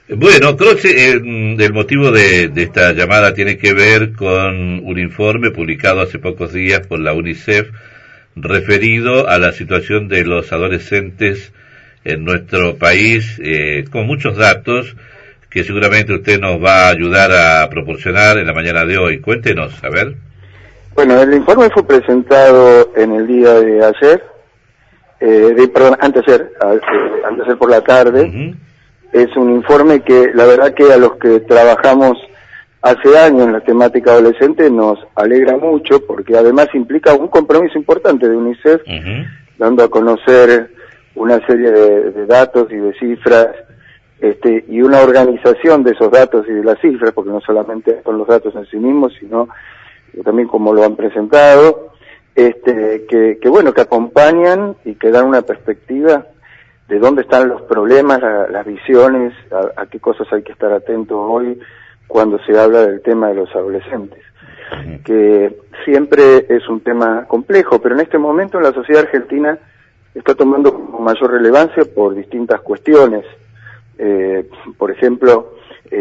Bueno, creo que el motivo de esta llamada tiene que ver con un informe publicado hace pocos días por la UNICEF referido a la situación de los adolescentes en nuestro país, con muchos datos que seguramente usted nos va a ayudar a proporcionar en la mañana de hoy. Cuéntenos, a ver. Bueno, el informe fue presentado en el día de ayer, anteayer por la tarde. Uh-huh. Es un informe que la verdad que a los que trabajamos hace años en la temática adolescente nos alegra mucho, porque además implica un compromiso importante de UNICEF, uh-huh, dando a conocer una serie de datos y de cifras, y una organización de esos datos y de las cifras, porque no solamente son los datos en sí mismos, sino también como lo han presentado, que bueno, que acompañan y que dan una perspectiva de dónde están los problemas, las visiones, a qué cosas hay que estar atentos hoy cuando se habla del tema de los adolescentes, que siempre es un tema complejo, pero en este momento en la sociedad argentina está tomando mayor relevancia por distintas cuestiones. Por ejemplo,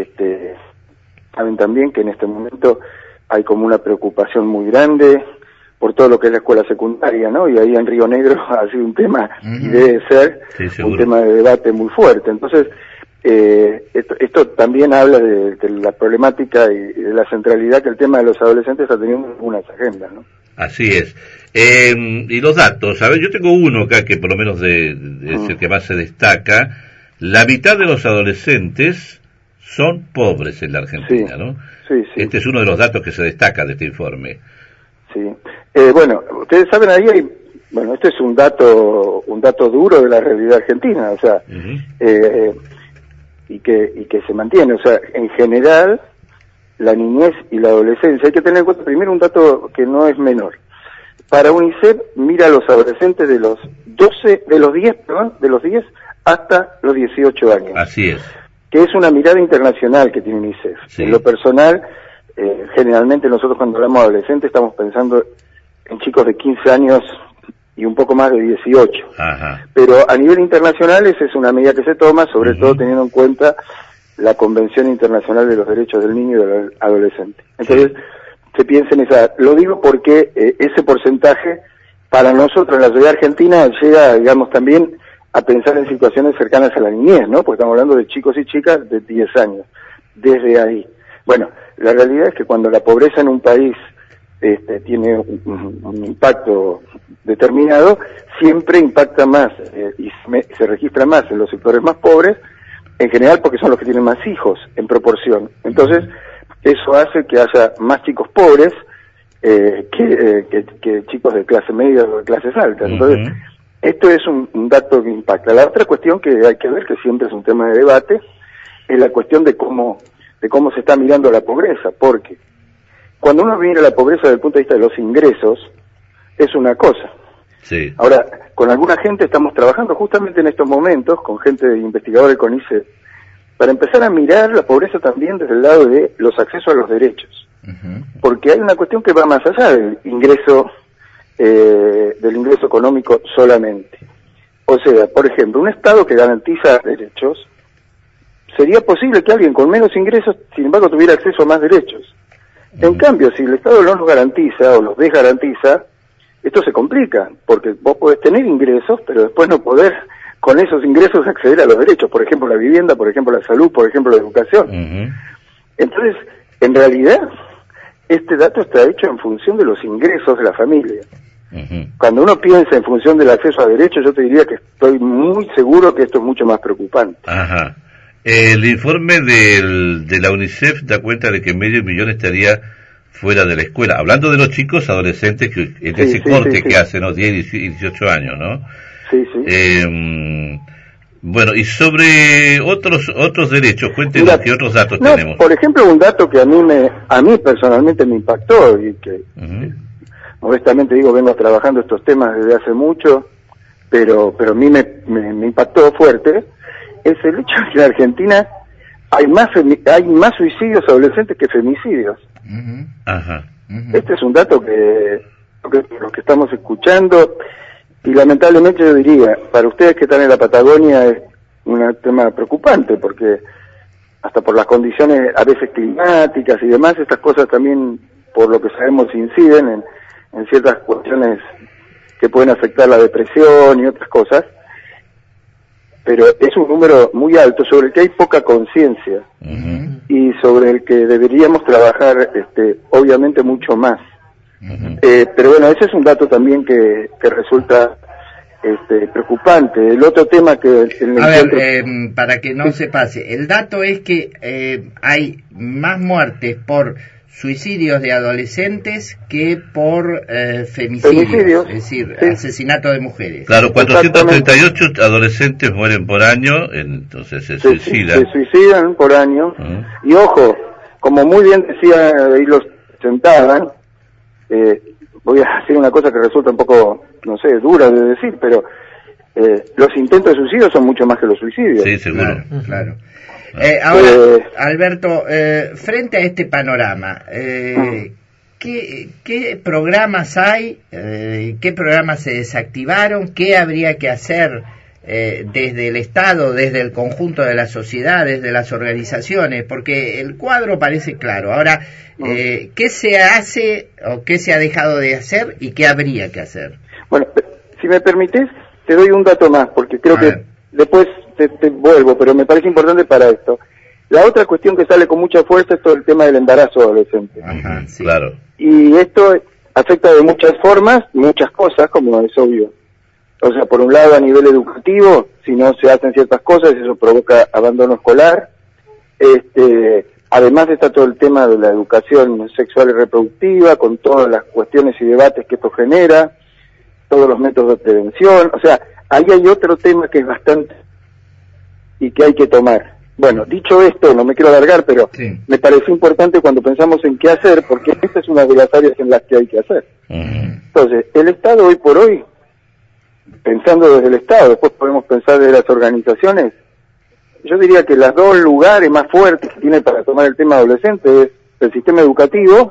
saben también que en este momento hay como una preocupación muy grande por todo lo que es la escuela secundaria, ¿no? Y ahí en Río Negro ha sido un tema, y debe ser un tema de debate muy fuerte. Entonces, esto también habla de la problemática y de la centralidad que el tema de los adolescentes está teniendo en algunas agendas, ¿no? Así es. Y los datos, a ver, yo tengo uno acá que por lo menos es el que más se destaca. La mitad de los adolescentes son pobres en la Argentina, sí, ¿no? Sí, sí. Este es uno de los datos que se destaca de este informe. Sí. Bueno, ustedes saben, ahí hay, bueno, este es un dato duro de la realidad argentina, o sea, y que se mantiene, o sea, en general, la niñez y la adolescencia, hay que tener en cuenta primero un dato que no es menor. Para UNICEF mira a los adolescentes de los 10 hasta los 18 años. Así es. Que es una mirada internacional que tiene UNICEF. Sí. En lo personal, generalmente nosotros cuando hablamos de adolescentes estamos pensando en chicos de 15 años y un poco más de 18. Ajá. Pero a nivel internacional esa es una medida que se toma, sobre todo teniendo en cuenta la Convención Internacional de los Derechos del Niño y del Adolescente. Entonces, se piensa en esa. Lo digo porque ese porcentaje para nosotros en la sociedad argentina llega, digamos, también a pensar en situaciones cercanas a la niñez, ¿no? Porque estamos hablando de chicos y chicas de 10 años, desde ahí. Bueno, la realidad es que cuando la pobreza en un país tiene un impacto determinado, siempre impacta más y se registra más en los sectores más pobres, en general porque son los que tienen más hijos en proporción. Entonces, eso hace que haya más chicos pobres que chicos de clase media o de clases altas. Entonces, esto es un dato que impacta. La otra cuestión que hay que ver, que siempre es un tema de debate, es la cuestión de cómo se está mirando la pobreza, porque cuando uno mira la pobreza desde el punto de vista de los ingresos, es una cosa. Sí. Ahora, con alguna gente estamos trabajando justamente en estos momentos, con gente de investigadores del CONICET, para empezar a mirar la pobreza también desde el lado de los accesos a los derechos. Porque hay una cuestión que va más allá del ingreso económico solamente. O sea, por ejemplo, un Estado que garantiza derechos, sería posible que alguien con menos ingresos, sin embargo, tuviera acceso a más derechos. En cambio, si el Estado no los garantiza o los desgarantiza, esto se complica, porque vos podés tener ingresos, pero después no poder con esos ingresos acceder a los derechos, por ejemplo, la vivienda, por ejemplo, la salud, por ejemplo, la educación. Entonces, en realidad, este dato está hecho en función de los ingresos de la familia. Cuando uno piensa en función del acceso a derechos, yo te diría que estoy muy seguro que esto es mucho más preocupante. Ajá. El informe de la UNICEF da cuenta de que medio millón estaría fuera de la escuela. Hablando de los chicos adolescentes que en ese corte que hacen, ¿no? 10 y 18 años, ¿no? Sí, sí. Bueno, y sobre otros derechos, cuéntenos qué otros datos tenemos. Por ejemplo, un dato que a mí personalmente me impactó y que modestamente digo, vengo trabajando estos temas desde hace mucho, pero a mí me impactó fuerte, es el hecho de que en Argentina hay más suicidios adolescentes que femicidios. Este es un dato que los que estamos escuchando, y lamentablemente yo diría, para ustedes que están en la Patagonia es un tema preocupante, porque hasta por las condiciones a veces climáticas y demás, estas cosas también, por lo que sabemos, inciden en ciertas cuestiones que pueden afectar la depresión y otras cosas, pero es un número muy alto sobre el que hay poca conciencia y sobre el que deberíamos trabajar obviamente mucho más. Pero bueno, ese es un dato también que resulta preocupante. El otro tema que... para que no se pase, el dato es que hay más muertes por suicidios de adolescentes que por femicidios, es decir, asesinato de mujeres. Claro, 438 adolescentes mueren por año, entonces se suicidan. Se suicidan por año, y ojo, como muy bien decía, ahí los sentaban, voy a decir una cosa que resulta un poco, no sé, dura de decir, pero los intentos de suicidio son mucho más que los suicidios. Sí, seguro. Claro. Ahora, Alberto, frente a este panorama, ¿qué programas hay? ¿Qué programas se desactivaron? ¿Qué habría que hacer desde el Estado, desde el conjunto de la sociedad, desde las organizaciones? Porque el cuadro parece claro. Ahora, ¿qué se hace o qué se ha dejado de hacer y qué habría que hacer? Bueno, si me permites, te doy un dato más, porque creo que después te vuelvo, pero me parece importante para esto. La otra cuestión que sale con mucha fuerza es todo el tema del embarazo adolescente. Ajá, sí. Claro. Y esto afecta de muchas formas, muchas cosas, como es obvio. O sea, por un lado, a nivel educativo, si no se hacen ciertas cosas, eso provoca abandono escolar. Además está todo el tema de la educación sexual y reproductiva, con todas las cuestiones y debates que esto genera, todos los métodos de prevención. O sea, ahí hay otro tema que es bastante y que hay que tomar. Bueno, dicho esto, no me quiero alargar, pero me pareció importante cuando pensamos en qué hacer, porque esta es una de las áreas en las que hay que hacer. Entonces, el Estado hoy por hoy, pensando desde el Estado, después podemos pensar desde las organizaciones, yo diría que los dos lugares más fuertes que tiene para tomar el tema adolescente es el sistema educativo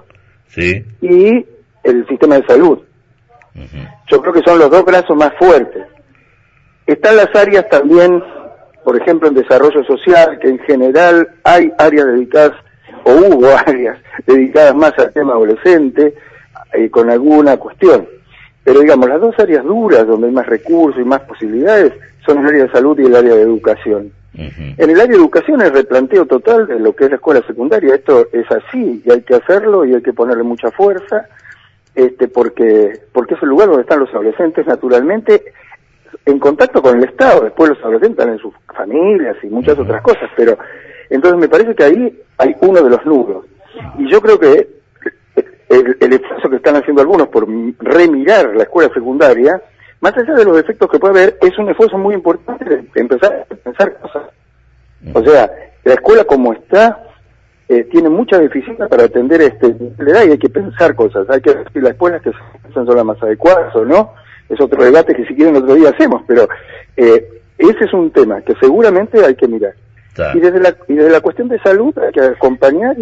y el sistema de salud. Yo creo que son los dos brazos más fuertes. Están las áreas también, por ejemplo, en desarrollo social, que en general hay áreas dedicadas, o hubo áreas dedicadas más al tema adolescente, con alguna cuestión. Pero digamos, las dos áreas duras, donde hay más recursos y más posibilidades, son el área de salud y el área de educación. En el área de educación el replanteo total de lo que es la escuela secundaria, esto es así, y hay que hacerlo, y hay que ponerle mucha fuerza, porque es el lugar donde están los adolescentes naturalmente, en contacto con el Estado. Después los adolescentes están en sus familias y muchas otras cosas, pero entonces me parece que ahí hay uno de los nudos. Y yo creo que el esfuerzo que están haciendo algunos por remirar la escuela secundaria, más allá de los efectos que puede haber, es un esfuerzo muy importante de empezar a pensar cosas. O sea, la escuela como está, tiene mucha deficiencia para atender la edad, y hay que pensar cosas. Hay que ver si las escuelas que son las más adecuadas o no. Es otro debate que si quieren otro día hacemos, pero ese es un tema que seguramente hay que mirar. Y desde la cuestión de salud hay que acompañar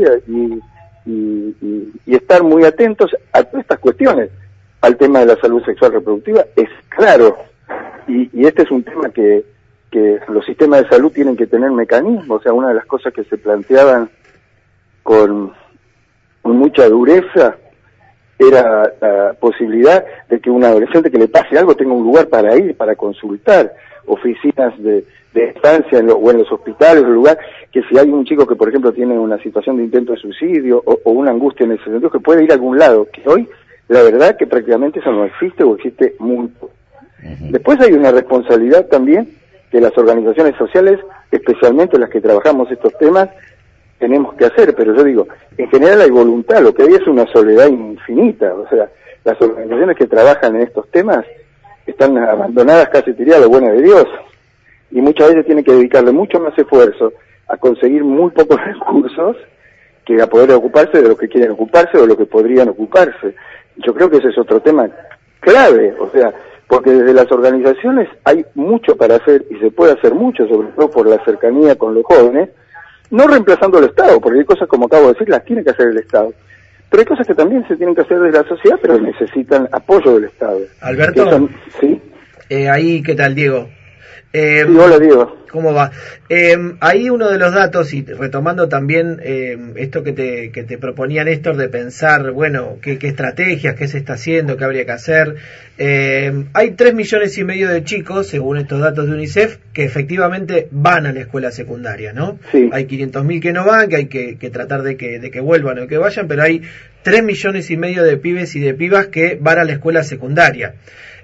y estar muy atentos a todas estas cuestiones. Al tema de la salud sexual reproductiva, es claro, y este es un tema que los sistemas de salud tienen que tener mecanismos. O sea, una de las cosas que se planteaban con mucha dureza era la posibilidad de que un adolescente que le pase algo tenga un lugar para ir, para consultar, oficinas de estancia o en los hospitales, un lugar que si hay un chico que, por ejemplo, tiene una situación de intento de suicidio o una angustia en ese sentido, que puede ir a algún lado, que hoy, la verdad que prácticamente eso no existe o existe muy poco. Después hay una responsabilidad también que las organizaciones sociales, especialmente las que trabajamos estos temas, tenemos que hacer, pero yo digo, en general hay voluntad, lo que hay es una soledad infinita. O sea, las organizaciones que trabajan en estos temas están abandonadas, casi diría, a la buena de Dios, y muchas veces tienen que dedicarle mucho más esfuerzo a conseguir muy pocos recursos que a poder ocuparse de lo que quieren ocuparse o de lo que podrían ocuparse. Yo creo que ese es otro tema clave, o sea, porque desde las organizaciones hay mucho para hacer y se puede hacer mucho, sobre todo por la cercanía con los jóvenes, no reemplazando al Estado, porque hay cosas, como acabo de decir, las tiene que hacer el Estado. Pero hay cosas que también se tienen que hacer desde la sociedad, pero necesitan apoyo del Estado. Alberto, ¿sí? Ahí, ¿qué tal, Diego? Sí, hola Diego. ¿Cómo va? Ahí uno de los datos, y retomando también esto que te proponía Néstor, de pensar, bueno, qué estrategias, qué se está haciendo, qué habría que hacer. Hay 3,5 millones de chicos, según estos datos de UNICEF, que efectivamente van a la escuela secundaria, ¿no? Sí. Hay 500.000 que no van, que hay que tratar de que vuelvan o que vayan, pero hay 3,5 millones de pibes y de pibas que van a la escuela secundaria.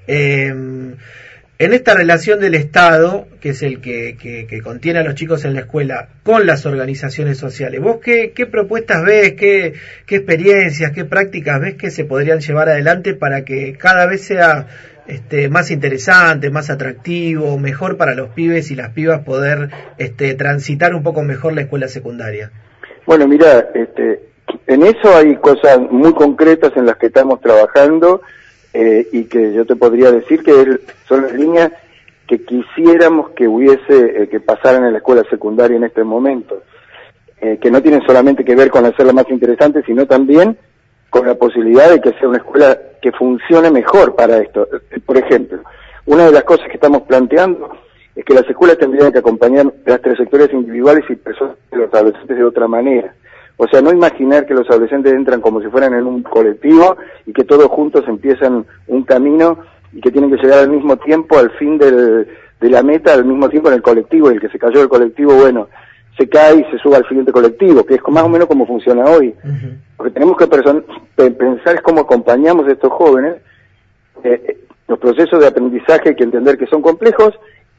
En esta relación del Estado, que es el que contiene a los chicos en la escuela, con las organizaciones sociales, ¿vos qué propuestas ves, qué experiencias, qué prácticas ves que se podrían llevar adelante para que cada vez sea más interesante, más atractivo, mejor para los pibes y las pibas poder transitar un poco mejor la escuela secundaria? Bueno, mira, en eso hay cosas muy concretas en las que estamos trabajando. Y que yo te podría decir que son las líneas que quisiéramos que hubiese, que pasaran en la escuela secundaria en este momento, que no tienen solamente que ver con hacerla más interesante, sino también con la posibilidad de que sea una escuela que funcione mejor para esto. Por ejemplo, una de las cosas que estamos planteando es que las escuelas tendrían que acompañar las trayectorias individuales y personas de los adolescentes de otra manera. O sea, no imaginar que los adolescentes entran como si fueran en un colectivo y que todos juntos empiezan un camino y que tienen que llegar al mismo tiempo al fin de la meta, al mismo tiempo en el colectivo, y el que se cayó del colectivo, bueno, se cae y se sube al siguiente colectivo, que es más o menos como funciona hoy. Uh-huh. Lo que tenemos que pensar es cómo acompañamos a estos jóvenes. Los procesos de aprendizaje hay que entender que son complejos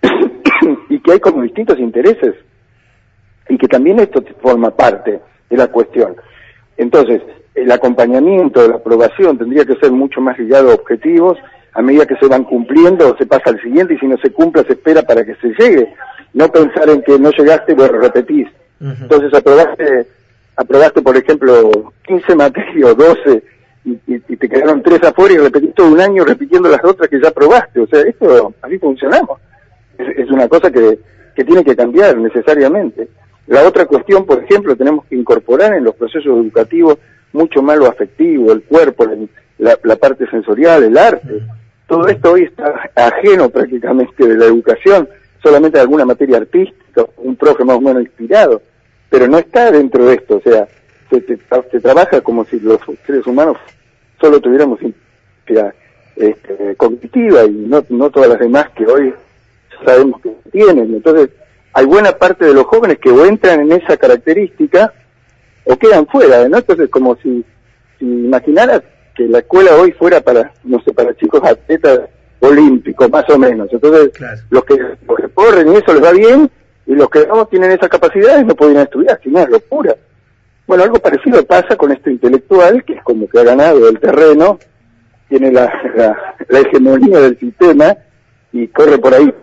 y que hay como distintos intereses, y que también esto forma parte de la cuestión. Entonces, el acompañamiento, la aprobación tendría que ser mucho más ligado a objetivos. A medida que se van cumpliendo, se pasa al siguiente, y si no se cumpla, se espera para que se llegue. No pensar en que no llegaste, bueno, repetís. Uh-huh. Entonces, aprobaste, por ejemplo, 15 materias o 12, y te quedaron 3 afuera, y repetís todo un año repitiendo las otras que ya aprobaste. O sea, esto, así funcionamos. Es una cosa que tiene que cambiar necesariamente. La otra cuestión, por ejemplo, tenemos que incorporar en los procesos educativos mucho más lo afectivo, el cuerpo, la parte sensorial, el arte. Todo esto hoy está ajeno prácticamente de la educación, solamente de alguna materia artística, un profe más o menos inspirado, pero no está dentro de esto. O sea, se trabaja como si los seres humanos solo tuviéramos cognitiva, y no todas las demás que hoy sabemos que tienen. Entonces, hay buena parte de los jóvenes que o entran en esa característica o quedan fuera, ¿no? Entonces, como si imaginaras que la escuela hoy fuera para chicos atletas olímpicos, más o menos. Entonces, claro, los que corren y eso les va bien, y los que no tienen esas capacidades no podrían estudiar, si no es locura. Bueno, algo parecido pasa con este intelectual, que es como que ha ganado el terreno, tiene la hegemonía del sistema y corre por ahí.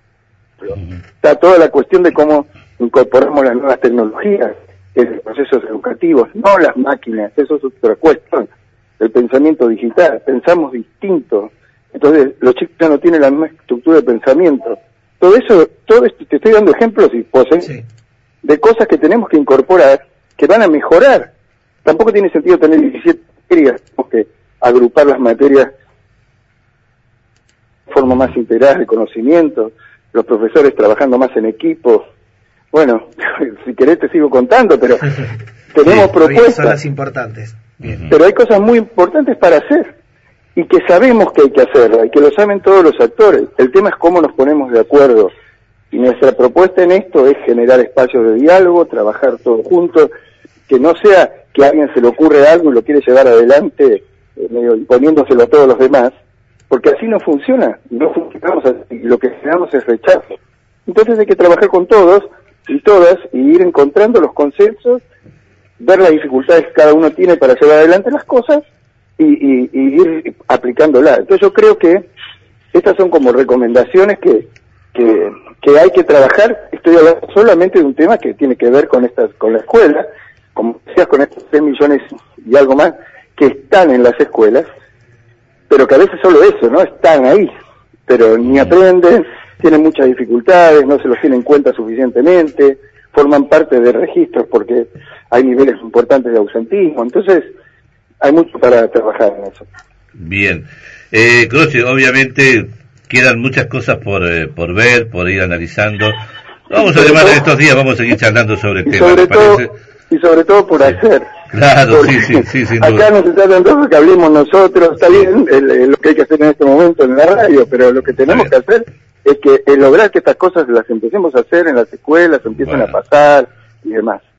Está toda la cuestión de cómo incorporamos las nuevas tecnologías en los procesos educativos, no las máquinas. Eso es otra cuestión, el pensamiento digital. Pensamos distinto, entonces los chicos ya no tienen la misma estructura de pensamiento. Todo esto, te estoy dando ejemplos, y de cosas que tenemos que incorporar, que van a mejorar. Tampoco tiene sentido tener 17 materias, tenemos que agrupar las materias de forma más integral de conocimiento, los profesores trabajando más en equipo. Bueno, si querés te sigo contando, pero tenemos propuestas. Son las importantes. Bien. Pero hay cosas muy importantes para hacer, y que sabemos que hay que hacerlas, y que lo saben todos los actores. El tema es cómo nos ponemos de acuerdo. Y nuestra propuesta en esto es generar espacios de diálogo, trabajar todos juntos, que no sea que a alguien se le ocurre algo y lo quiere llevar adelante, medio imponiéndoselo a todos los demás, porque así no funciona, no funcionamos así, lo que generamos es rechazo. Entonces hay que trabajar con todos y todas, y ir encontrando los consensos, ver las dificultades que cada uno tiene para llevar adelante las cosas, y ir aplicándolas. Entonces yo creo que estas son como recomendaciones que hay que trabajar. Estoy hablando solamente de un tema que tiene que ver con la escuela, como decías, con estos 3 millones y algo más que están en las escuelas, pero que a veces solo eso, ¿no? Están ahí, pero ni aprenden, tienen muchas dificultades, no se los tiene en cuenta suficientemente, forman parte de registros porque hay niveles importantes de ausentismo. Entonces, hay mucho para trabajar en eso. Bien. Croce, obviamente quedan muchas cosas por ver, por ir analizando. Vamos a llamar en estos días, vamos a seguir charlando sobre el tema, ¿me parece? Y sobre todo por hacer. Claro, porque sí, sin acá duda. no se trata entonces de que hablemos nosotros, está bien lo que hay que hacer en este momento en la radio, pero lo que tenemos que hacer es que lograr que estas cosas las empecemos a hacer en las escuelas, empiecen a pasar y demás.